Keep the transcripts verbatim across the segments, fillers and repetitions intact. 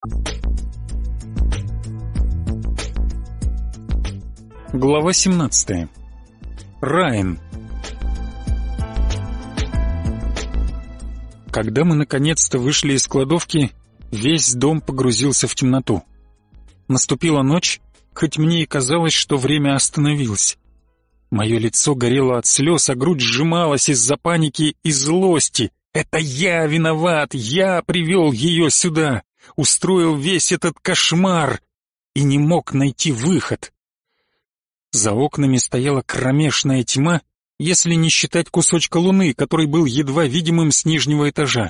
Глава семнадцатая. Райан. Когда мы наконец-то вышли из кладовки, весь дом погрузился в темноту. Наступила ночь, хоть мне и казалось, что время остановилось. Мое лицо горело от слез, а грудь сжималась из-за паники и злости. Это я виноват, я привел ее сюда, устроил весь этот кошмар и не мог найти выход. За окнами стояла кромешная тьма, если не считать кусочка луны, который был едва видимым с нижнего этажа.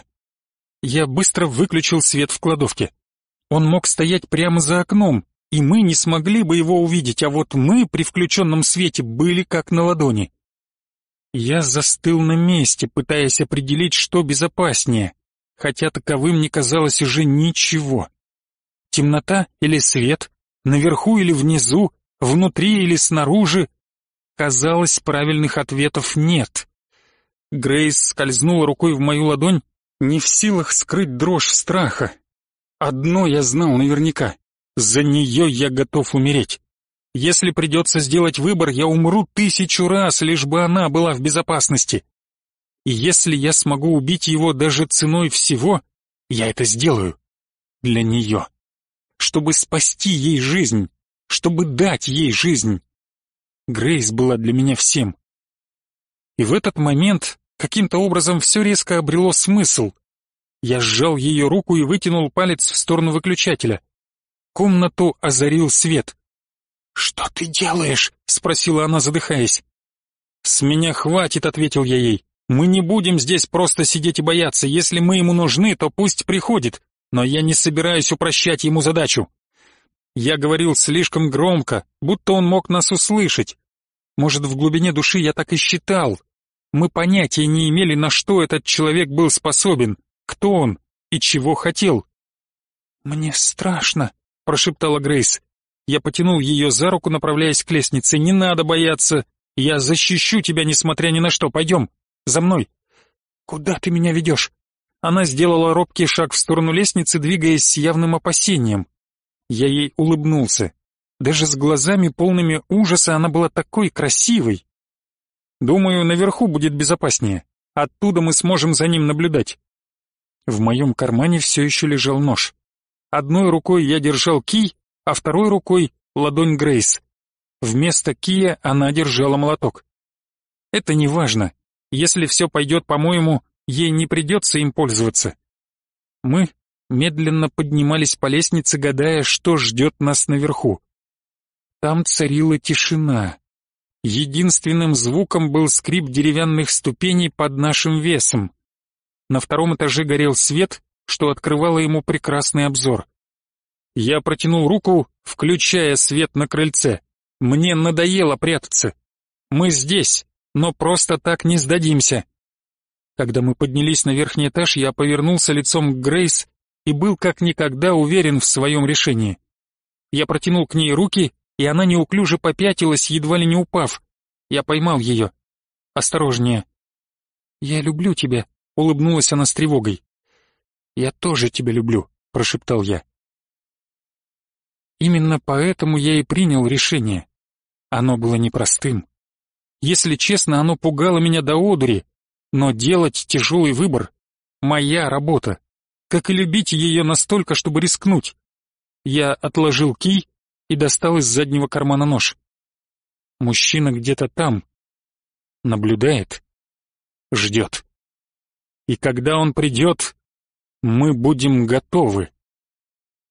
Я быстро выключил свет в кладовке. Он мог стоять прямо за окном, и мы не смогли бы его увидеть, а вот мы при включенном свете были как на ладони. Я застыл на месте, пытаясь определить, что безопаснее, хотя таковым не казалось уже ничего. Темнота или свет, наверху или внизу, внутри или снаружи? Казалось, правильных ответов нет. Грейс скользнула рукой в мою ладонь, не в силах скрыть дрожь страха. Одно я знал наверняка. За нее я готов умереть. Если придется сделать выбор, я умру тысячу раз, лишь бы она была в безопасности. И если я смогу убить его даже ценой всего, я это сделаю. Для нее. Чтобы спасти ей жизнь. Чтобы дать ей жизнь. Грейс была для меня всем. И в этот момент каким-то образом все резко обрело смысл. Я сжал ее руку и вытянул палец в сторону выключателя. Комнату озарил свет. «Что ты делаешь?» — спросила она, задыхаясь. «С меня хватит», — ответил я ей. «Мы не будем здесь просто сидеть и бояться. Если мы ему нужны, то пусть приходит. Но я не собираюсь упрощать ему задачу». Я говорил слишком громко, будто он мог нас услышать. Может, в глубине души я так и считал. Мы понятия не имели, на что этот человек был способен, кто он и чего хотел. «Мне страшно», — прошептала Грейс. Я потянул ее за руку, направляясь к лестнице. «Не надо бояться. Я защищу тебя, несмотря ни на что. Пойдем, за мной». «Куда ты меня ведешь?» Она сделала робкий шаг в сторону лестницы, двигаясь с явным опасением. Я ей улыбнулся. Даже с глазами полными ужаса она была такой красивой. «Думаю, наверху будет безопаснее. Оттуда мы сможем за ним наблюдать». В моем кармане все еще лежал нож. Одной рукой я держал кий, а второй рукой — ладонь Грейс. Вместо кия она держала молоток. Это не важно. Если все пойдет по-моему, ей не придется им пользоваться. Мы медленно поднимались по лестнице, гадая, что ждет нас наверху. Там царила тишина. Единственным звуком был скрип деревянных ступеней под нашим весом. На втором этаже горел свет, что открывало ему прекрасный обзор. Я протянул руку, включая свет на крыльце. Мне надоело прятаться. Мы здесь, но просто так не сдадимся. Когда мы поднялись на верхний этаж, я повернулся лицом к Грейс и был как никогда уверен в своем решении. Я протянул к ней руки, и она неуклюже попятилась, едва ли не упав. Я поймал ее. «Осторожнее». «Я люблю тебя», — улыбнулась она с тревогой. «Я тоже тебя люблю», — прошептал я. Именно поэтому я и принял решение. Оно было непростым. Если честно, оно пугало меня до одури, но делать тяжелый выбор — моя работа, как и любить ее настолько, чтобы рискнуть. Я отложил кий и достал из заднего кармана нож. Мужчина где-то там, наблюдает, ждет. И когда он придет, мы будем готовы.